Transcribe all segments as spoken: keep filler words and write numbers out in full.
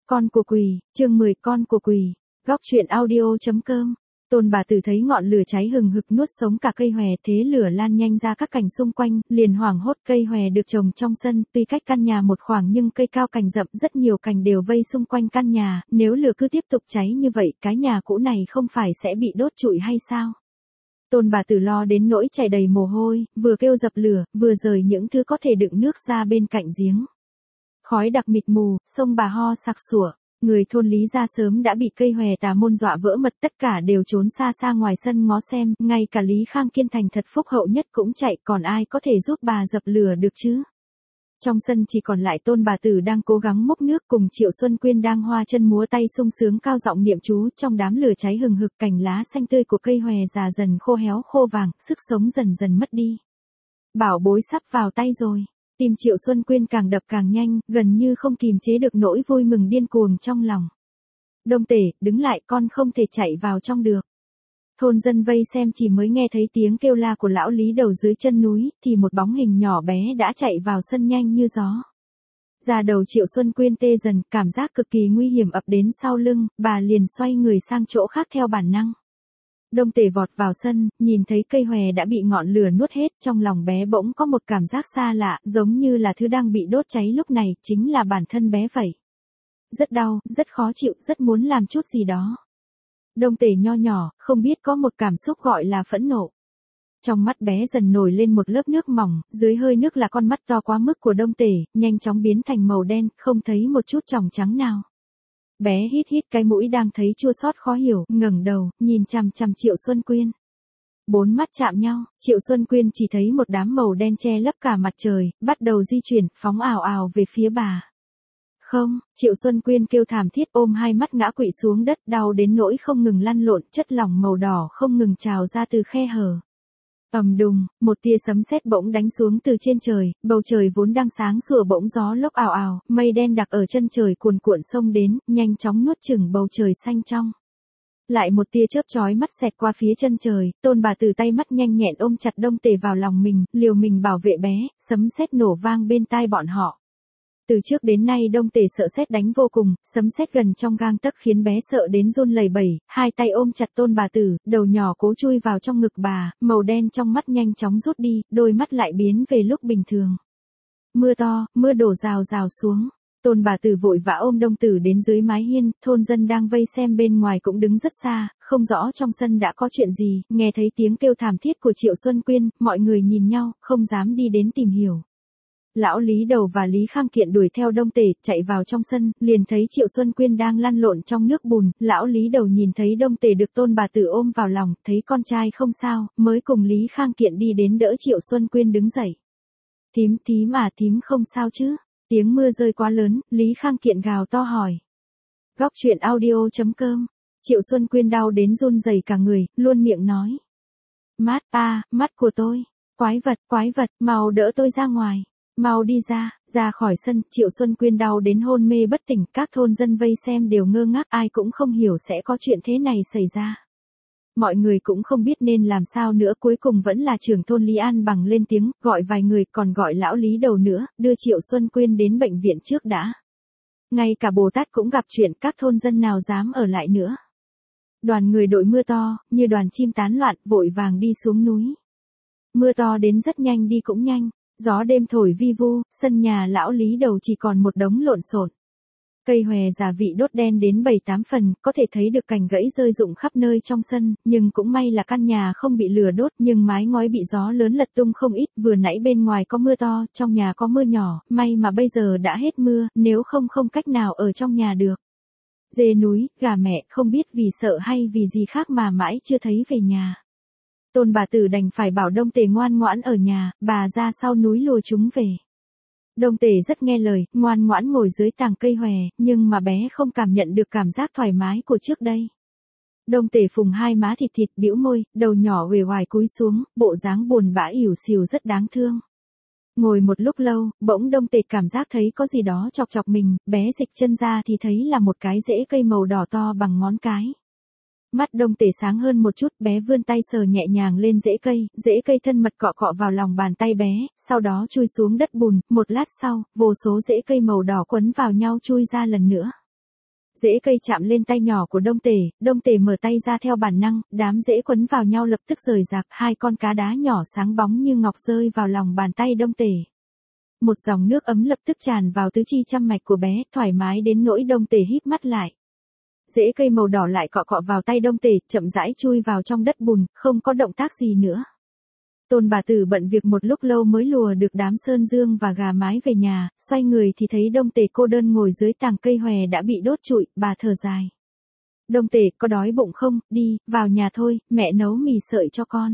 Con của quỷ, chương mười con của quỷ. Góc truyện audio.com. Tôn bà tử thấy ngọn lửa cháy hừng hực nuốt sống cả cây hòe, thế lửa lan nhanh ra các cành xung quanh, liền hoảng hốt. Cây hòe được trồng trong sân, tuy cách căn nhà một khoảng nhưng cây cao cành rậm, rất nhiều cành đều vây xung quanh căn nhà, nếu lửa cứ tiếp tục cháy như vậy, cái nhà cũ này không phải sẽ bị đốt trụi hay sao? Tôn bà tử lo đến nỗi chảy đầy mồ hôi, vừa kêu dập lửa, vừa rời những thứ có thể đựng nước ra bên cạnh giếng. Khói đặc mịt mù, sông bà ho sặc sủa. Người thôn Lý gia sớm đã bị cây hòe tà môn dọa vỡ mật, tất cả đều trốn xa xa ngoài sân ngó xem, ngay cả Lý Khang Kiên thành thật phúc hậu nhất cũng chạy, còn ai có thể giúp bà dập lửa được chứ? Trong sân chỉ còn lại Tôn bà tử đang cố gắng múc nước cùng Triệu Xuân Quyên đang hoa chân múa tay sung sướng cao giọng niệm chú, trong đám lửa cháy hừng hực, cành lá xanh tươi của cây hòe già dần khô héo khô vàng, sức sống dần dần mất đi. Bảo bối sắp vào tay rồi. Tim Triệu Xuân Quyên càng đập càng nhanh, gần như không kìm chế được nỗi vui mừng điên cuồng trong lòng. Đông Tể, đứng lại, con không thể chạy vào trong được. Thôn dân vây xem chỉ mới nghe thấy tiếng kêu la của lão Lý đầu dưới chân núi, thì một bóng hình nhỏ bé đã chạy vào sân nhanh như gió. Da đầu Triệu Xuân Quyên tê dần, cảm giác cực kỳ nguy hiểm ập đến sau lưng, bà liền xoay người sang chỗ khác theo bản năng. Đông Tể vọt vào sân, nhìn thấy cây hòe đã bị ngọn lửa nuốt hết, trong lòng bé bỗng có một cảm giác xa lạ, giống như là thứ đang bị đốt cháy lúc này, chính là bản thân bé vậy. Rất đau, rất khó chịu, rất muốn làm chút gì đó. Đông Tể nho nhỏ, không biết có một cảm xúc gọi là phẫn nộ. Trong mắt bé dần nổi lên một lớp nước mỏng, dưới hơi nước là con mắt to quá mức của Đông Tể, nhanh chóng biến thành màu đen, không thấy một chút tròng trắng nào. Bé hít hít cái mũi đang thấy chua xót khó hiểu, ngẩng đầu, nhìn chằm chằm Triệu Xuân Quyên. Bốn mắt chạm nhau, Triệu Xuân Quyên chỉ thấy một đám màu đen che lấp cả mặt trời, bắt đầu di chuyển, phóng ảo ảo về phía bà. Không, Triệu Xuân Quyên kêu thảm thiết ôm hai mắt ngã quỵ xuống đất, đau đến nỗi không ngừng lăn lộn, chất lỏng màu đỏ không ngừng trào ra từ khe hở. Ầm đùng, một tia sấm sét bỗng đánh xuống từ trên trời, bầu trời vốn đang sáng sủa bỗng gió lốc ào ào, mây đen đặc ở chân trời cuồn cuộn xông đến, nhanh chóng nuốt chửng bầu trời xanh trong. Lại một tia chớp chói mắt xẹt qua phía chân trời, Tôn bà tử tay mắt nhanh nhẹn ôm chặt Đông Tể vào lòng mình, liều mình bảo vệ bé, sấm sét nổ vang bên tai bọn họ. Từ trước đến nay Đông Tể sợ sét đánh vô cùng, sấm sét gần trong gang tấc khiến bé sợ đến run lẩy bẩy, hai tay ôm chặt Tôn bà tử, đầu nhỏ cố chui vào trong ngực bà, màu đen trong mắt nhanh chóng rút đi, đôi mắt lại biến về lúc bình thường. Mưa to, mưa đổ rào rào xuống. Tôn bà tử vội vã ôm Đông Tử đến dưới mái hiên, thôn dân đang vây xem bên ngoài cũng đứng rất xa, không rõ trong sân đã có chuyện gì, nghe thấy tiếng kêu thảm thiết của Triệu Xuân Quyên, mọi người nhìn nhau, không dám đi đến tìm hiểu. Lão Lý Đầu và Lý Khang Kiện đuổi theo Đông Tể, chạy vào trong sân, liền thấy Triệu Xuân Quyên đang lăn lộn trong nước bùn, lão Lý Đầu nhìn thấy Đông Tể được Tôn bà tử ôm vào lòng, thấy con trai không sao, mới cùng Lý Khang Kiện đi đến đỡ Triệu Xuân Quyên đứng dậy. Thím, thím à, thím không sao chứ? Tiếng mưa rơi quá lớn, Lý Khang Kiện gào to hỏi. Góc truyện audio.com. Triệu Xuân Quyên đau đến run rẩy cả người, luôn miệng nói. Mát, a, mắt của tôi. Quái vật, quái vật, mau đỡ tôi ra ngoài. Mau đi ra, ra khỏi sân, Triệu Xuân Quyên đau đến hôn mê bất tỉnh, các thôn dân vây xem đều ngơ ngác, ai cũng không hiểu sẽ có chuyện thế này xảy ra. Mọi người cũng không biết nên làm sao nữa, cuối cùng vẫn là trưởng thôn Lý An Bằng lên tiếng, gọi vài người, còn gọi lão Lý Đầu nữa, đưa Triệu Xuân Quyên đến bệnh viện trước đã. Ngay cả Bồ Tát cũng gặp chuyện, các thôn dân nào dám ở lại nữa. Đoàn người đội mưa to, như đoàn chim tán loạn, vội vàng đi xuống núi. Mưa to đến rất nhanh đi cũng nhanh. Gió đêm thổi vi vu, sân nhà lão Lý Đầu chỉ còn một đống lộn xộn. Cây hòe già vị đốt đen đến bảy tám phần, có thể thấy được cành gãy rơi rụng khắp nơi trong sân, nhưng cũng may là căn nhà không bị lửa đốt, nhưng mái ngói bị gió lớn lật tung không ít, vừa nãy bên ngoài có mưa to, trong nhà có mưa nhỏ, may mà bây giờ đã hết mưa, nếu không không cách nào ở trong nhà được. Dê núi, gà mẹ, không biết vì sợ hay vì gì khác mà mãi chưa thấy về nhà. Tôn bà tử đành phải bảo Đông Tể ngoan ngoãn ở nhà, bà ra sau núi lùa chúng về. Đông Tể rất nghe lời, ngoan ngoãn ngồi dưới tàng cây hòe, nhưng mà bé không cảm nhận được cảm giác thoải mái của trước đây. Đông Tể phùng hai má thịt thịt, bĩu môi, đầu nhỏ uể oải cúi xuống, bộ dáng buồn bã ỉu xìu rất đáng thương. Ngồi một lúc lâu, bỗng Đông Tể cảm giác thấy có gì đó chọc chọc mình, bé dịch chân ra thì thấy là một cái rễ cây màu đỏ to bằng ngón cái. Mắt Đông Tể sáng hơn một chút, bé vươn tay sờ nhẹ nhàng lên rễ cây, rễ cây thân mật cọ cọ vào lòng bàn tay bé, sau đó chui xuống đất bùn, một lát sau, vô số rễ cây màu đỏ quấn vào nhau chui ra lần nữa. Rễ cây chạm lên tay nhỏ của Đông Tể, Đông Tể mở tay ra theo bản năng, đám rễ quấn vào nhau lập tức rời rạc, hai con cá đá nhỏ sáng bóng như ngọc rơi vào lòng bàn tay Đông Tể. Một dòng nước ấm lập tức tràn vào tứ chi trăm mạch của bé, thoải mái đến nỗi Đông Tể híp mắt lại. Rễ cây màu đỏ lại cọ cọ vào tay Đông Tể, chậm rãi chui vào trong đất bùn, không có động tác gì nữa. Tôn bà tử bận việc một lúc lâu mới lùa được đám sơn dương và gà mái về nhà, xoay người thì thấy Đông Tể cô đơn ngồi dưới tàng cây hòe đã bị đốt trụi, bà thở dài. Đông Tể, có đói bụng không, đi, vào nhà thôi, mẹ nấu mì sợi cho con.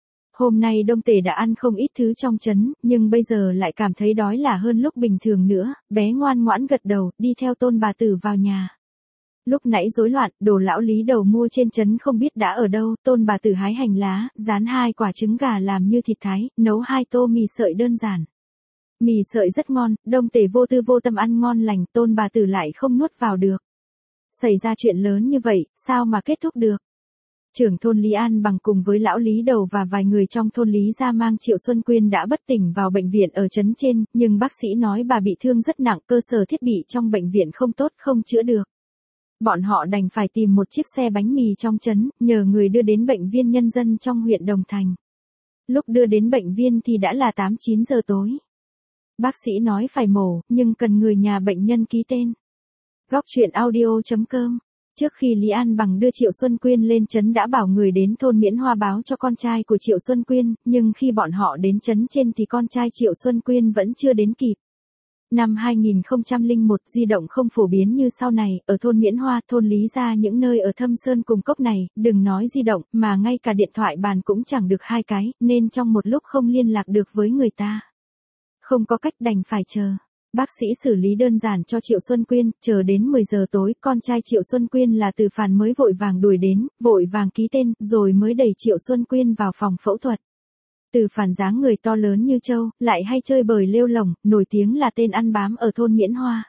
Hôm nay Đông Tể đã ăn không ít thứ trong trấn, nhưng bây giờ lại cảm thấy đói là hơn lúc bình thường nữa, bé ngoan ngoãn gật đầu, đi theo Tôn bà tử vào nhà. Lúc nãy rối loạn, đồ lão Lý Đầu mua trên trấn không biết đã ở đâu, Tôn bà tử hái hành lá, rán hai quả trứng gà làm như thịt thái, nấu hai tô mì sợi đơn giản. Mì sợi rất ngon, Đông Tể vô tư vô tâm ăn ngon lành, Tôn bà tử lại không nuốt vào được. Xảy ra chuyện lớn như vậy, sao mà kết thúc được? Trưởng thôn Lý An Bằng cùng với lão Lý Đầu và vài người trong thôn Lý gia mang Triệu Xuân Quyên đã bất tỉnh vào bệnh viện ở trấn trên, nhưng bác sĩ nói bà bị thương rất nặng, cơ sở thiết bị trong bệnh viện không tốt, không chữa được. Bọn họ đành phải tìm một chiếc xe bánh mì trong trấn, nhờ người đưa đến bệnh viện nhân dân trong huyện Đồng Thành. Lúc đưa đến bệnh viện thì đã là tám chín giờ tối. Bác sĩ nói phải mổ, nhưng cần người nhà bệnh nhân ký tên. Góc truyện audio chấm com. Trước khi Lý An Bằng đưa Triệu Xuân Quyên lên trấn đã bảo người đến thôn Miễn Hoa báo cho con trai của Triệu Xuân Quyên, nhưng khi bọn họ đến trấn trên thì con trai Triệu Xuân Quyên vẫn chưa đến kịp. Năm hai nghìn không trăm lẻ một di động không phổ biến như sau này, ở thôn Miễn Hoa, thôn Lý gia những nơi ở thâm sơn cùng cốc này, đừng nói di động, mà ngay cả điện thoại bàn cũng chẳng được hai cái, nên trong một lúc không liên lạc được với người ta. Không có cách đành phải chờ. Bác sĩ xử lý đơn giản cho Triệu Xuân Quyên, chờ đến mười giờ tối, con trai Triệu Xuân Quyên là Từ Phàn mới vội vàng đuổi đến, vội vàng ký tên, rồi mới đẩy Triệu Xuân Quyên vào phòng phẫu thuật. Từ Phàn dáng người to lớn như trâu, lại hay chơi bời lêu lổng, nổi tiếng là tên ăn bám ở thôn Miễn Hoa.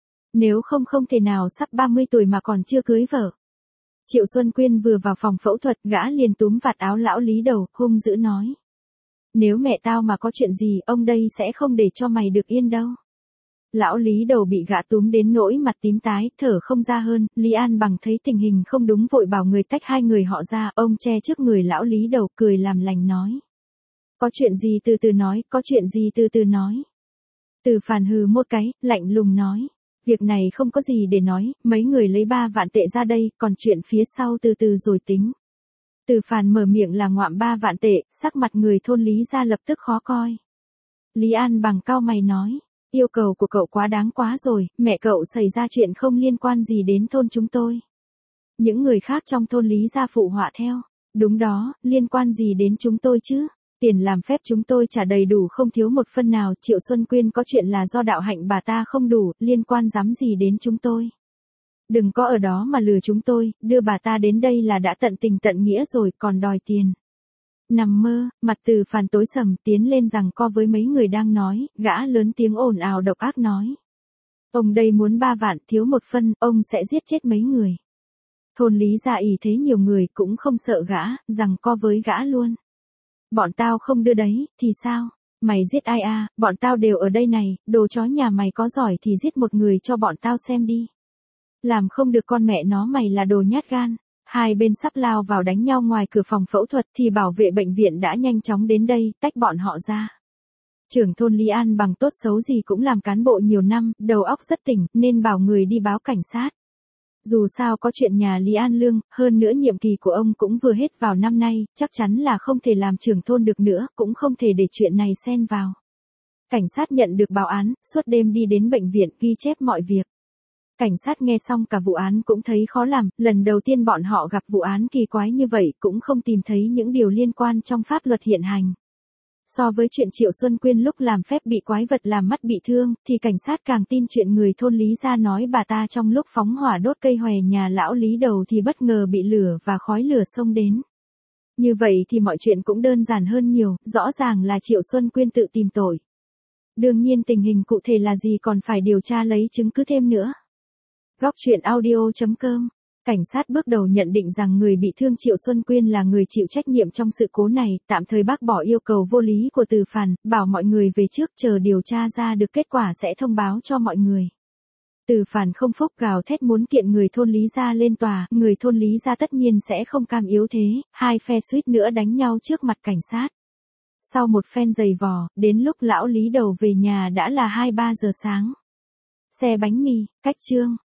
Nếu không không thể nào sắp ba mươi tuổi mà còn chưa cưới vợ. Triệu Xuân Quyên vừa vào phòng phẫu thuật, gã liền túm vạt áo lão Lý Đầu, hung dữ nói. Nếu mẹ tao mà có chuyện gì, ông đây sẽ không để cho mày được yên đâu. Lão Lý Đầu bị gã túm đến nỗi mặt tím tái, thở không ra hơn, Lý An Bằng thấy tình hình không đúng vội bảo người tách hai người họ ra, ông che trước người lão Lý Đầu, cười làm lành nói. Có chuyện gì từ từ nói, có chuyện gì từ từ nói. Từ Phàn hừ một cái, lạnh lùng nói. Việc này không có gì để nói, mấy người lấy ba vạn tệ ra đây, còn chuyện phía sau từ từ rồi tính. Từ Phàn mở miệng là ngoạm ba vạn tệ, sắc mặt người thôn Lý gia lập tức khó coi. Lý An Bằng cau mày nói. Yêu cầu của cậu quá đáng quá rồi, mẹ cậu xảy ra chuyện không liên quan gì đến thôn chúng tôi. Những người khác trong thôn Lý gia phụ họa theo. Đúng đó, liên quan gì đến chúng tôi chứ? Tiền làm phép chúng tôi trả đầy đủ không thiếu một phân nào, Triệu Xuân Quyên có chuyện là do đạo hạnh bà ta không đủ, liên quan dám gì đến chúng tôi. Đừng có ở đó mà lừa chúng tôi, đưa bà ta đến đây là đã tận tình tận nghĩa rồi, còn đòi tiền. Nằm mơ, mặt Từ Phàn tối sầm, tiến lên giằng co với mấy người đang nói, gã lớn tiếng ồn ào độc ác nói. Ông đây muốn ba vạn, thiếu một phân, ông sẽ giết chết mấy người. Thôn Lý gia ỷ thế nhiều người cũng không sợ gã, giằng co với gã luôn. Bọn tao không đưa đấy, thì sao? Mày giết ai à, bọn tao đều ở đây này, đồ chó nhà mày có giỏi thì giết một người cho bọn tao xem đi. Làm không được con mẹ nó mày là đồ nhát gan. Hai bên sắp lao vào đánh nhau ngoài cửa phòng phẫu thuật thì bảo vệ bệnh viện đã nhanh chóng đến đây, tách bọn họ ra. Trưởng thôn Lý An Bằng tốt xấu gì cũng làm cán bộ nhiều năm, đầu óc rất tỉnh, nên bảo người đi báo cảnh sát. Dù sao có chuyện nhà Lý An Lương, hơn nữa nhiệm kỳ của ông cũng vừa hết vào năm nay, chắc chắn là không thể làm trưởng thôn được nữa, cũng không thể để chuyện này xen vào. Cảnh sát nhận được báo án, suốt đêm đi đến bệnh viện ghi chép mọi việc. Cảnh sát nghe xong cả vụ án cũng thấy khó làm, lần đầu tiên bọn họ gặp vụ án kỳ quái như vậy cũng không tìm thấy những điều liên quan trong pháp luật hiện hành. So với chuyện Triệu Xuân Quyên lúc làm phép bị quái vật làm mắt bị thương, thì cảnh sát càng tin chuyện người thôn Lý gia nói bà ta trong lúc phóng hỏa đốt cây hòe nhà lão Lý Đầu thì bất ngờ bị lửa và khói lửa xông đến. Như vậy thì mọi chuyện cũng đơn giản hơn nhiều, rõ ràng là Triệu Xuân Quyên tự tìm tội. Đương nhiên tình hình cụ thể là gì còn phải điều tra lấy chứng cứ thêm nữa. Góc truyện audio chấm com. Cảnh sát bước đầu nhận định rằng người bị thương Triệu Xuân Quyên là người chịu trách nhiệm trong sự cố này, tạm thời bác bỏ yêu cầu vô lý của Từ Phàn, bảo mọi người về trước chờ điều tra ra được kết quả sẽ thông báo cho mọi người. Từ Phản không phúc gào thét muốn kiện người thôn Lý gia lên tòa, người thôn Lý gia tất nhiên sẽ không cam yếu thế, hai phe suýt nữa đánh nhau trước mặt cảnh sát. Sau một phen giày vò, đến lúc lão Lý đầu về nhà đã là hai ba giờ sáng. Xe bánh mì, cách trương,